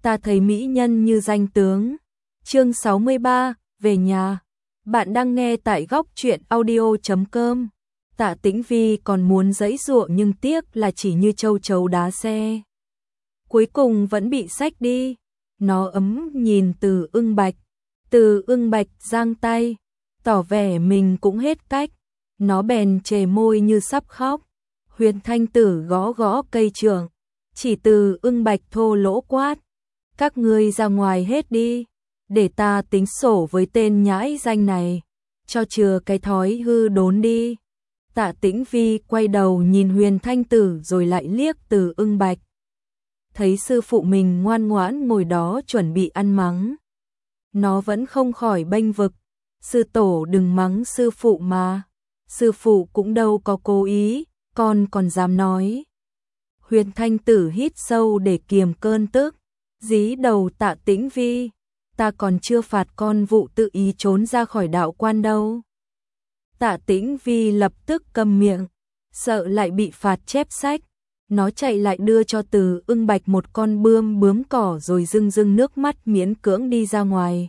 ta thấy mỹ nhân như danh tướng. Chương 63, về nhà. Bạn đang nghe tại góc truyện audio.com. Tạ Tĩnh Vi còn muốn giãy giụa nhưng tiếc là chỉ như châu chấu đá xe. Cuối cùng vẫn bị xách đi. Nó ấm nhìn Từ Ưng Bạch. Từ Ưng Bạch giang tay, tỏ vẻ mình cũng hết cách. Nó bèn chề môi như sắp khóc. Huyền Thanh Tử gõ gõ cây trượng, chỉ Từ Ưng Bạch thô lỗ quát: các ngươi ra ngoài hết đi, để ta tính sổ với tên nhãi danh này, cho chừa cái thói hư đốn đi. Tạ Tĩnh Vi quay đầu nhìn Huyền Thanh Tử rồi lại liếc Từ Ưng Bạch. Thấy sư phụ mình ngoan ngoãn ngồi đó chuẩn bị ăn mắng, nó vẫn không khỏi bênh vực: sư tổ đừng mắng sư phụ mà, sư phụ cũng đâu có cố ý, con còn dám nói. Huyền Thanh Tử hít sâu để kiềm cơn tức, dí đầu Tạ Tĩnh Vi: ta còn chưa phạt con vụ tự ý trốn ra khỏi đạo quan đâu. Tạ Tĩnh Vi lập tức câm miệng, sợ lại bị phạt chép sách. Nó chạy lại đưa cho Từ Ưng Bạch một con bướm cỏ rồi rưng rưng nước mắt miễn cưỡng đi ra ngoài.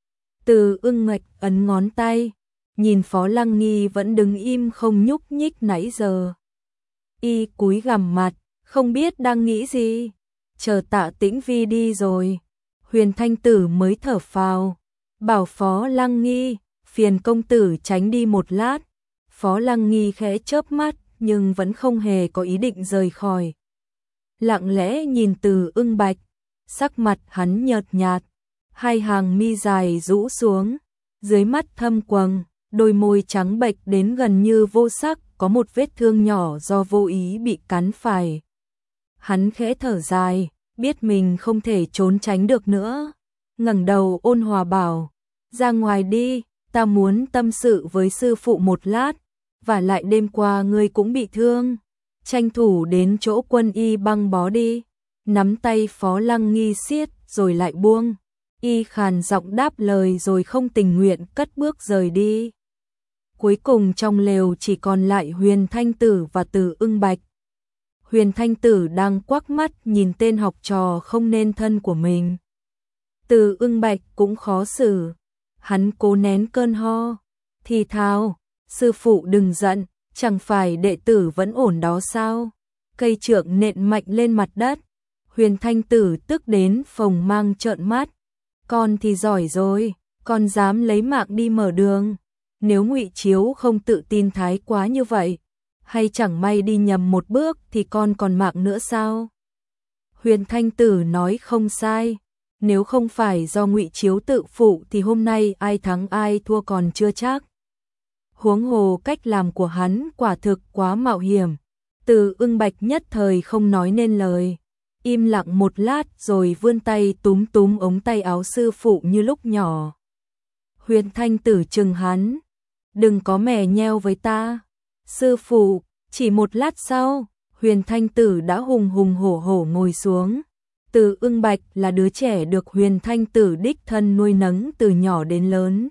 Từ Ưng Bạch ấn ngón tay, nhìn Phó Lăng Nghi vẫn đứng im không nhúc nhích nãy giờ. Y cúi gằm mặt, không biết đang nghĩ gì. Chờ Tạ Tĩnh Vi đi rồi, Huyền Thanh Tử mới thở phào, bảo Phó Lăng Nghi: phiền công tử tránh đi một lát. Phó Lăng Nghi khẽ chớp mắt nhưng vẫn không hề có ý định rời khỏi. Lặng lẽ nhìn Từ Ưng Bạch, sắc mặt hắn nhợt nhạt, hai hàng mi dài rũ xuống, dưới mắt thâm quầng, đôi môi trắng bệch đến gần như vô sắc, có một vết thương nhỏ do vô ý bị cắn phải. Hắn khẽ thở dài, biết mình không thể trốn tránh được nữa, ngẩng đầu ôn hòa bảo: ra ngoài đi, ta muốn tâm sự với sư phụ một lát, và lại đêm qua ngươi cũng bị thương, tranh thủ đến chỗ quân y băng bó đi. Nắm tay Phó Lăng Nghi siết rồi lại buông, y khàn giọng đáp lời rồi không tình nguyện cất bước rời đi. Cuối cùng trong lều chỉ còn lại Huyền Thanh Tử và Từ Ưng Bạch. Huyền Thanh Tử đang quắc mắt nhìn tên học trò không nên thân của mình. Từ Ưng Bạch cũng khó xử, hắn cố nén cơn ho, thì thào: sư phụ đừng giận, chẳng phải đệ tử vẫn ổn đó sao? Cây trượng nện mạnh lên mặt đất. Huyền Thanh Tử tức đến phồng mang trợn mắt: con thì giỏi rồi, con dám lấy mạng đi mở đường. Nếu Ngụy Chiếu không tự tin thái quá như vậy, hay chẳng may đi nhầm một bước thì con còn mạng nữa sao? Huyền Thanh Tử nói không sai, nếu không phải do Ngụy Chiếu tự phụ thì hôm nay ai thắng ai thua còn chưa chắc. Huống hồ cách làm của hắn quả thực quá mạo hiểm. Từ Ưng Bạch nhất thời không nói nên lời, im lặng một lát rồi vươn tay túm túm ống tay áo sư phụ như lúc nhỏ. Huyền Thanh Tử trừng hắn: đừng có mè nheo với ta. Sư phụ. Chỉ một lát sau, Huyền Thanh Tử đã hùng hùng hổ hổ ngồi xuống. Từ Ưng Bạch là đứa trẻ được Huyền Thanh Tử đích thân nuôi nấng từ nhỏ đến lớn.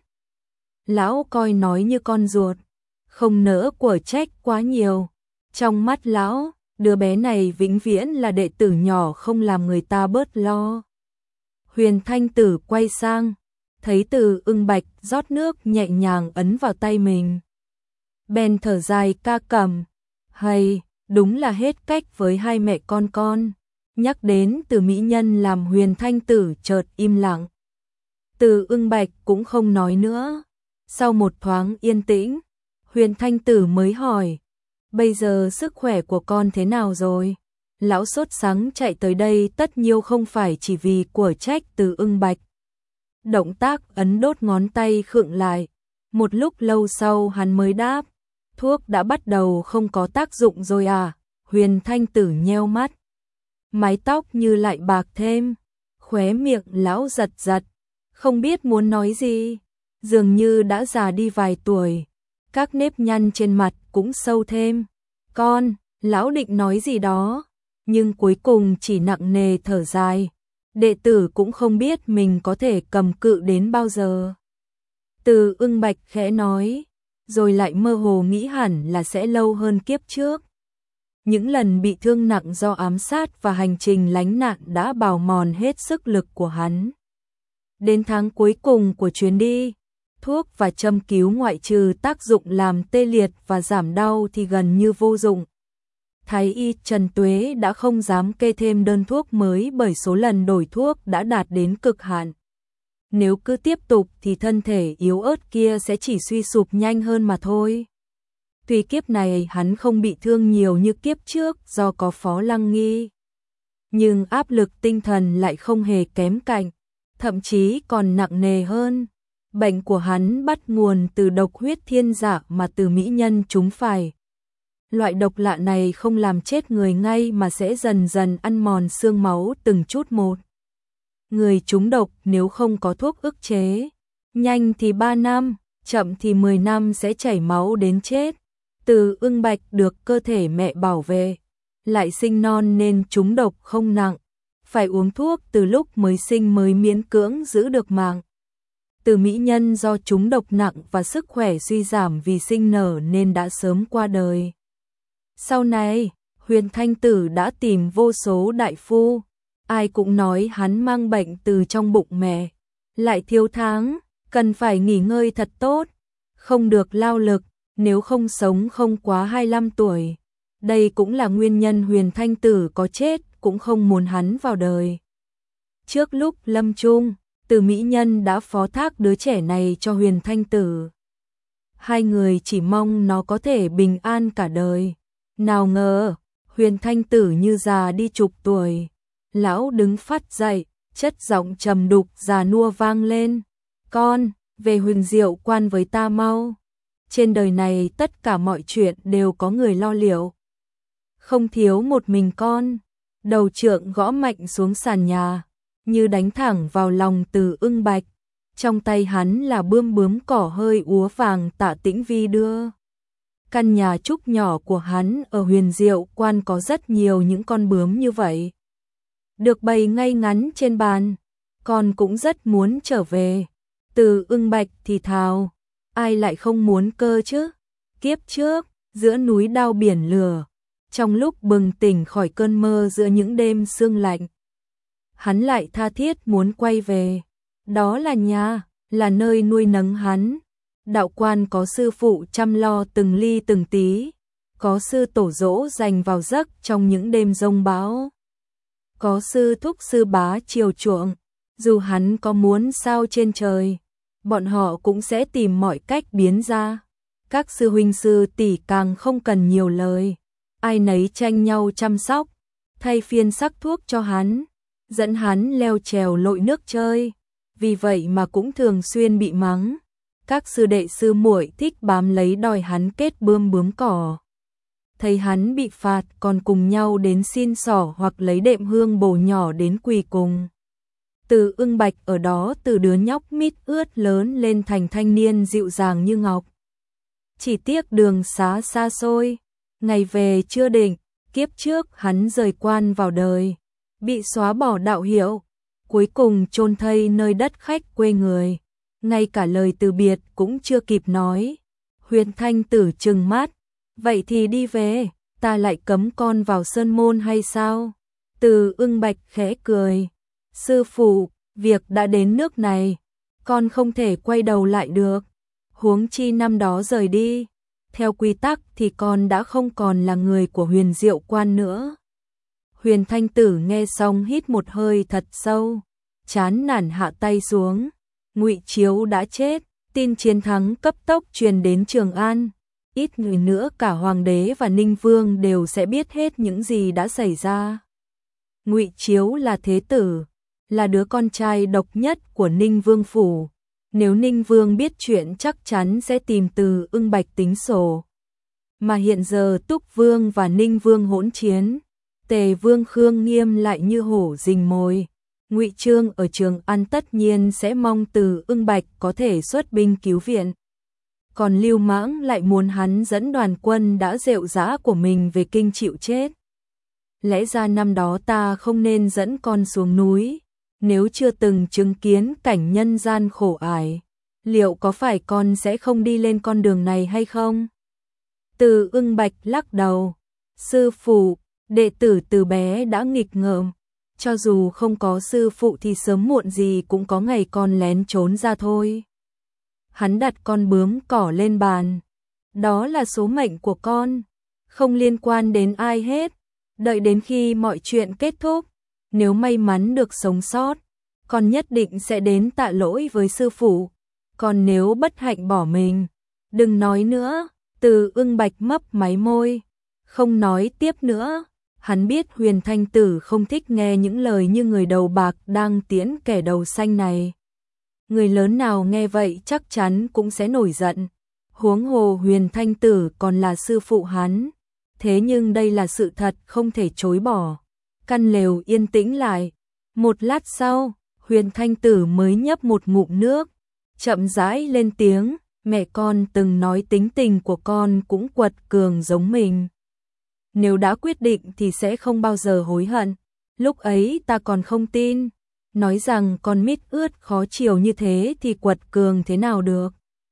Lão coi nói như con ruột, không nỡ của trách quá nhiều. Trong mắt lão, đứa bé này vĩnh viễn là đệ tử nhỏ không làm người ta bớt lo. Huyền Thanh Tử quay sang, thấy Từ Ưng Bạch rót nước nhẹ nhàng ấn vào tay mình, bèn thở dài ca cẩm: hay, đúng là hết cách với hai mẹ con. Nhắc đến Từ mỹ nhân làm Huyền Thanh Tử chợt im lặng. Từ Ưng Bạch cũng không nói nữa. Sau một thoáng yên tĩnh, Huyền Thanh Tử mới hỏi: bây giờ sức khỏe của con thế nào rồi? Lão sốt sắng chạy tới đây tất nhiêu không phải chỉ vì của trách Từ Ưng Bạch. Động tác ấn đốt ngón tay khựng lại, một lúc lâu sau hắn mới đáp: thuốc đã bắt đầu không có tác dụng rồi à? Huyền Thanh Tử nheo mắt, mái tóc như lại bạc thêm, khóe miệng lão giật giật, không biết muốn nói gì, dường như đã già đi vài tuổi, các nếp nhăn trên mặt cũng sâu thêm. Con, lão định nói gì đó, nhưng cuối cùng chỉ nặng nề thở dài, đệ tử cũng không biết mình có thể cầm cự đến bao giờ. Từ Ưng Bạch khẽ nói, rồi lại mơ hồ nghĩ hẳn là sẽ lâu hơn kiếp trước. Những lần bị thương nặng do ám sát và hành trình lánh nạn đã bào mòn hết sức lực của hắn. Đến tháng cuối cùng của chuyến đi, thuốc và châm cứu ngoại trừ tác dụng làm tê liệt và giảm đau thì gần như vô dụng. Thái y Trần Tuế đã không dám kê thêm đơn thuốc mới bởi số lần đổi thuốc đã đạt đến cực hạn. Nếu cứ tiếp tục thì thân thể yếu ớt kia sẽ chỉ suy sụp nhanh hơn mà thôi. Tuy kiếp này hắn không bị thương nhiều như kiếp trước do có Phó Lăng Nghi, nhưng áp lực tinh thần lại không hề kém cạnh, thậm chí còn nặng nề hơn. Bệnh của hắn bắt nguồn từ độc huyết thiên dạ mà từ mỹ nhân trúng phải. Loại độc lạ này không làm chết người ngay mà sẽ dần dần ăn mòn xương máu từng chút một. Người trúng độc nếu không có thuốc ức chế, nhanh thì 3 năm, chậm thì 10 năm sẽ chảy máu đến chết. Từ Ưng Bạch được cơ thể mẹ bảo vệ, lại sinh non nên trúng độc không nặng, phải uống thuốc từ lúc mới sinh mới miễn cưỡng giữ được mạng. Từ mỹ nhân do trúng độc nặng và sức khỏe suy giảm vì sinh nở nên đã sớm qua đời. Sau này, Huyền Thanh Tử đã tìm vô số đại phu, ai cũng nói hắn mang bệnh từ trong bụng mẹ, lại thiếu tháng, cần phải nghỉ ngơi thật tốt, không được lao lực, nếu không sống không quá 25 tuổi. Đây cũng là nguyên nhân Huyền Thanh Tử có chết cũng không muốn hắn vào đời. Trước lúc lâm chung, Từ mỹ nhân đã phó thác đứa trẻ này cho Huyền Thanh Tử. Hai người chỉ mong nó có thể bình an cả đời. Nào ngờ, Huyền Thanh Tử như già đi chục tuổi. Lão đứng phát dậy, chất giọng trầm đục già nua vang lên. Con, về Huyền Diệu Quan với ta mau. Trên đời này tất cả mọi chuyện đều có người lo liệu. Không thiếu một mình con. Đầu trượng gõ mạnh xuống sàn nhà, như đánh thẳng vào lòng Từ Ưng Bạch. Trong tay hắn là bướm cỏ hơi úa vàng Tạ Tĩnh Vi đưa. Căn nhà trúc nhỏ của hắn ở Huyền Diệu Quan có rất nhiều những con bướm như vậy. Được bày ngay ngắn trên bàn, con cũng rất muốn trở về. Từ Ưng Bạch thì thào, ai lại không muốn cơ chứ? Kiếp trước, giữa núi đao biển lửa, trong lúc bừng tỉnh khỏi cơn mơ giữa những đêm sương lạnh, hắn lại tha thiết muốn quay về. Đó là nhà, là nơi nuôi nấng hắn. Đạo quan có sư phụ chăm lo từng ly từng tí, có sư tổ dỗ dành vào giấc trong những đêm giông bão, có sư thúc sư bá chiều chuộng. Dù hắn có muốn sao trên trời, bọn họ cũng sẽ tìm mọi cách biến ra. Các sư huynh sư tỷ càng không cần nhiều lời, ai nấy tranh nhau chăm sóc, thay phiên sắc thuốc cho hắn, dẫn hắn leo trèo lội nước chơi. Vì vậy mà cũng thường xuyên bị mắng. Các sư đệ sư muội thích bám lấy đòi hắn kết bướm cỏ. Thấy hắn bị phạt còn cùng nhau đến xin xỏ hoặc lấy đệm hương bổ nhỏ đến quỳ cùng. Từ Ưng Bạch ở đó từ đứa nhóc mít ướt lớn lên thành thanh niên dịu dàng như ngọc. Chỉ tiếc đường xá xa xôi, ngày về chưa định. Kiếp trước hắn rời quan vào đời, bị xóa bỏ đạo hiệu, cuối cùng chôn thây nơi đất khách quê người. Ngay cả lời từ biệt cũng chưa kịp nói. Huyền Thanh Tử trừng mắt, vậy thì đi về, ta lại cấm con vào sơn môn hay sao? Từ Ưng Bạch khẽ cười, sư phụ, việc đã đến nước này, con không thể quay đầu lại được. Huống chi năm đó rời đi, theo quy tắc thì con đã không còn là người của Huyền Diệu Quan nữa. Huyền Thanh Tử nghe xong hít một hơi thật sâu, chán nản hạ tay xuống. Ngụy Chiếu đã chết, tin chiến thắng cấp tốc truyền đến Trường An. Ít người nữa cả Hoàng đế và Ninh Vương đều sẽ biết hết những gì đã xảy ra. Ngụy Chiếu là thế tử, là đứa con trai độc nhất của Ninh Vương phủ. Nếu Ninh Vương biết chuyện chắc chắn sẽ tìm Từ Ưng Bạch tính sổ. Mà hiện giờ Túc Vương và Ninh Vương hỗn chiến, Tề Vương Khương Nghiêm lại như hổ rình mồi. Ngụy Trương ở Trường An tất nhiên sẽ mong Từ Ưng Bạch có thể xuất binh cứu viện. Còn Lưu Mãng lại muốn hắn dẫn đoàn quân đã rệu rã của mình về kinh chịu chết. Lẽ ra năm đó ta không nên dẫn con xuống núi, nếu chưa từng chứng kiến cảnh nhân gian khổ ải, liệu có phải con sẽ không đi lên con đường này hay không? Từ Ưng Bạch lắc đầu, Sư phụ, đệ tử từ bé đã nghịch ngợm, cho dù không có sư phụ thì sớm muộn gì cũng có ngày con lén trốn ra thôi. Hắn đặt con bướm cỏ lên bàn. Đó là số mệnh của con, không liên quan đến ai hết. Đợi đến khi mọi chuyện kết thúc, nếu may mắn được sống sót, con nhất định sẽ đến tạ lỗi với sư phụ. Còn nếu bất hạnh bỏ mình, đừng nói nữa. Từ Ưng Bạch mấp máy môi, không nói tiếp nữa. Hắn biết Huyền Thanh Tử không thích nghe những lời như người đầu bạc đang tiễn kẻ đầu xanh này. Người lớn nào nghe vậy chắc chắn cũng sẽ nổi giận. Huống hồ Huyền Thanh Tử còn là sư phụ hắn. Thế nhưng đây là sự thật không thể chối bỏ. Căn lều yên tĩnh lại. Một lát sau, Huyền Thanh Tử mới nhấp một ngụm nước, chậm rãi lên tiếng, mẹ con từng nói tính tình của con cũng quật cường giống mình. Nếu đã quyết định thì sẽ không bao giờ hối hận. Lúc ấy ta còn không tin, nói rằng con mít ướt khó chiều như thế thì quật cường thế nào được.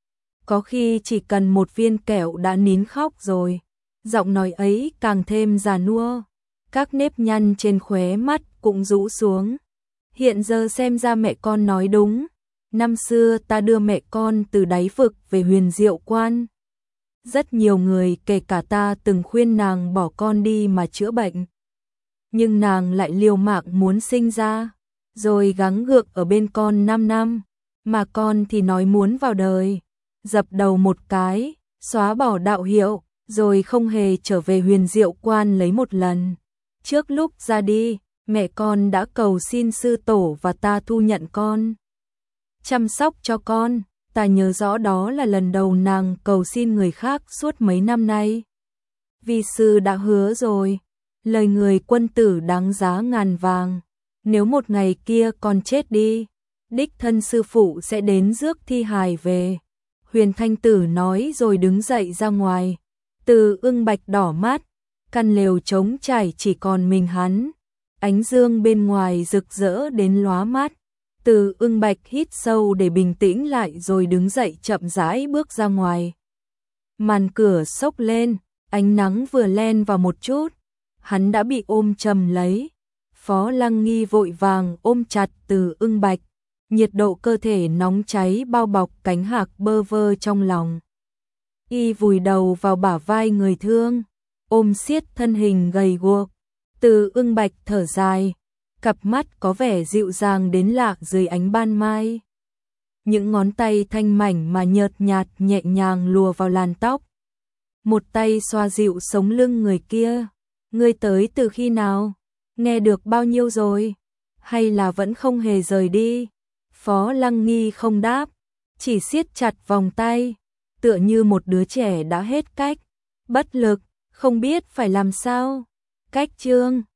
Có khi chỉ cần một viên kẹo đã nín khóc rồi. Giọng nói ấy càng thêm già nua, các nếp nhăn trên khóe mắt cũng rũ xuống. Hiện giờ xem ra mẹ con nói đúng. Năm xưa ta đưa mẹ con từ đáy vực về Huyền Diệu Quan. Rất nhiều người kể cả ta từng khuyên nàng bỏ con đi mà chữa bệnh. Nhưng nàng lại liều mạng muốn sinh ra, rồi gắng gượng ở bên con 5 năm, mà con thì nói muốn vào đời. Dập đầu một cái, xóa bỏ đạo hiệu, rồi không hề trở về Huyền Diệu Quan lấy một lần. Trước lúc ra đi, mẹ con đã cầu xin sư tổ và ta thu nhận con, chăm sóc cho con. Ta nhớ rõ đó là lần đầu nàng cầu xin người khác suốt mấy năm nay. Vi sư đã hứa rồi, lời người quân tử đáng giá ngàn vàng. Nếu một ngày kia con chết đi, đích thân sư phụ sẽ đến rước thi hài về. Huyền Thanh Tử nói rồi đứng dậy ra ngoài. Từ Ưng Bạch đỏ mắt, căn lều trống trải chỉ còn mình hắn. Ánh dương bên ngoài rực rỡ đến lóa mắt. Từ Ưng Bạch hít sâu để bình tĩnh lại rồi đứng dậy chậm rãi bước ra ngoài. Màn cửa xốc lên, ánh nắng vừa len vào một chút, hắn đã bị ôm chầm lấy. Phó Lăng Nghi vội vàng ôm chặt Từ Ưng Bạch, nhiệt độ cơ thể nóng cháy bao bọc cánh hạc bơ vơ trong lòng. Y vùi đầu vào bả vai người thương, ôm siết thân hình gầy guộc. Từ Ưng Bạch thở dài, cặp mắt có vẻ dịu dàng đến lạ dưới ánh ban mai. Những ngón tay thanh mảnh mà nhợt nhạt nhẹ nhàng lùa vào làn tóc. Một tay xoa dịu sống lưng người kia. Ngươi tới từ khi nào? Nghe được bao nhiêu rồi? Hay là vẫn không hề rời đi? Phó Lăng Nghi không đáp, chỉ siết chặt vòng tay, tựa như một đứa trẻ đã hết cách, bất lực, không biết phải làm sao. Cách chương